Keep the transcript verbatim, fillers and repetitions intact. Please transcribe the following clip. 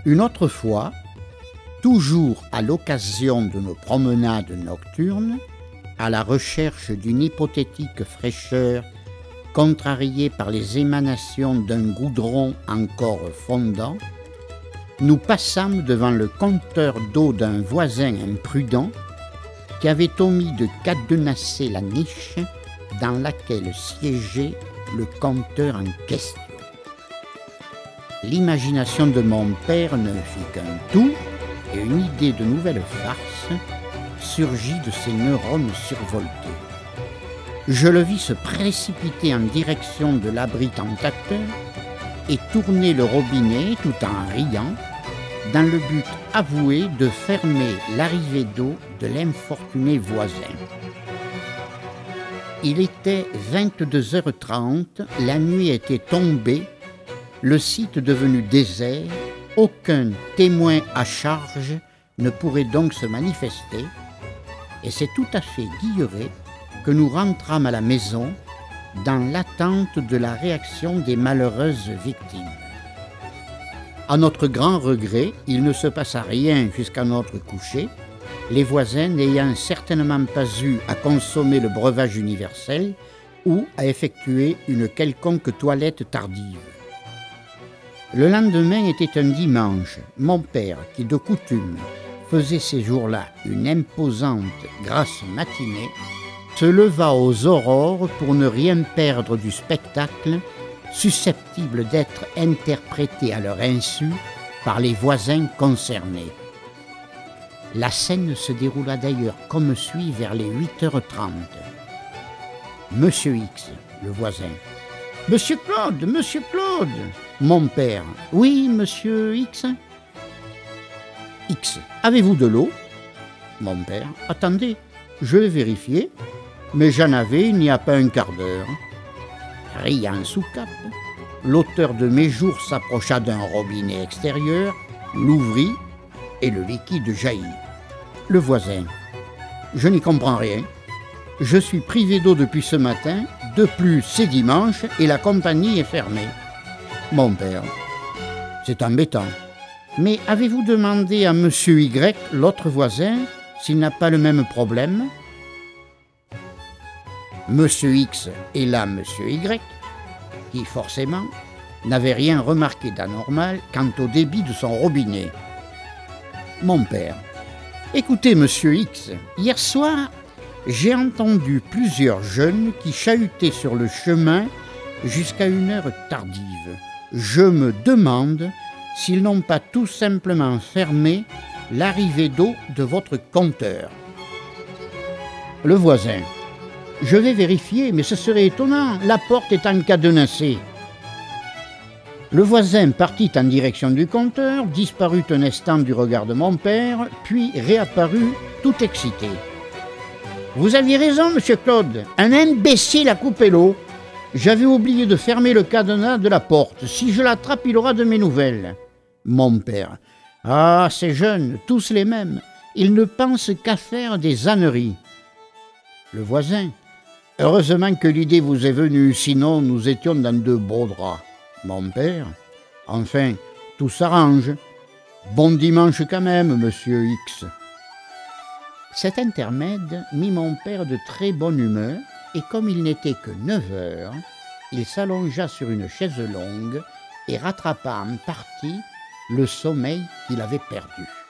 Une autre fois, toujours à l'occasion de nos promenades nocturnes, à la recherche d'une hypothétique fraîcheur contrariée par les émanations d'un goudron encore fondant, nous passâmes devant le compteur d'eau d'un voisin imprudent qui avait omis de cadenasser la niche dans laquelle siégeait le compteur en question. L'imagination de mon père ne fit qu'un tour et une idée de nouvelle farce surgit de ses neurones survoltés. Je le vis se précipiter en direction de l'abri tentateur et tourner le robinet tout en riant, dans le but avoué de fermer l'arrivée d'eau de l'infortuné voisin. Il était vingt-deux heures trente, la nuit était tombée, le site devenu désert, aucun témoin à charge ne pourrait donc se manifester, et c'est tout à fait guilleré que nous rentrâmes à la maison dans l'attente de la réaction des malheureuses victimes. À notre grand regret, il ne se passa rien jusqu'à notre coucher, les voisins n'ayant certainement pas eu à consommer le breuvage universel ou à effectuer une quelconque toilette tardive. Le lendemain était un dimanche. Mon père, qui de coutume faisait ces jours-là une imposante grasse matinée, se leva aux aurores pour ne rien perdre du spectacle susceptible d'être interprété à leur insu par les voisins concernés. La scène se déroula d'ailleurs comme suit vers les huit heures trente. Monsieur X, le voisin. « Monsieur Claude, Monsieur Claude !» Mon père. « Oui, Monsieur X ?» X. « Avez-vous de l'eau ?» Mon père. « Attendez, je vais vérifier. » Mais j'en avais il n'y a pas un quart d'heure. Riant sous cape, l'auteur de mes jours s'approcha d'un robinet extérieur, l'ouvrit et le liquide jaillit. Le voisin. Je n'y comprends rien. Je suis privé d'eau depuis ce matin, de plus c'est dimanche et la compagnie est fermée. Mon père. C'est embêtant. Mais avez-vous demandé à Monsieur Y, l'autre voisin, s'il n'a pas le même problème ? Monsieur X et là Monsieur Y, qui forcément n'avait rien remarqué d'anormal quant au débit de son robinet. Mon père. Écoutez, Monsieur X, hier soir, j'ai entendu plusieurs jeunes qui chahutaient sur le chemin jusqu'à une heure tardive. Je me demande s'ils n'ont pas tout simplement fermé l'arrivée d'eau de votre compteur. Le voisin. Je vais vérifier, mais ce serait étonnant, la porte est encadenassée. Le voisin partit en direction du compteur, disparut un instant du regard de mon père, puis réapparut tout excité. « Vous aviez raison, Monsieur Claude, un imbécile a coupé l'eau. J'avais oublié de fermer le cadenas de la porte. Si je l'attrape, il aura de mes nouvelles. » Mon père. « Ah, ces jeunes, tous les mêmes, ils ne pensent qu'à faire des âneries. » Le voisin. « Heureusement que l'idée vous est venue, sinon nous étions dans de beaux draps. » Mon père. « Enfin, tout s'arrange. Bon dimanche quand même, Monsieur X. » Cet intermède mit mon père de très bonne humeur, et comme il n'était que neuf heures, il s'allongea sur une chaise longue et rattrapa en partie le sommeil qu'il avait perdu.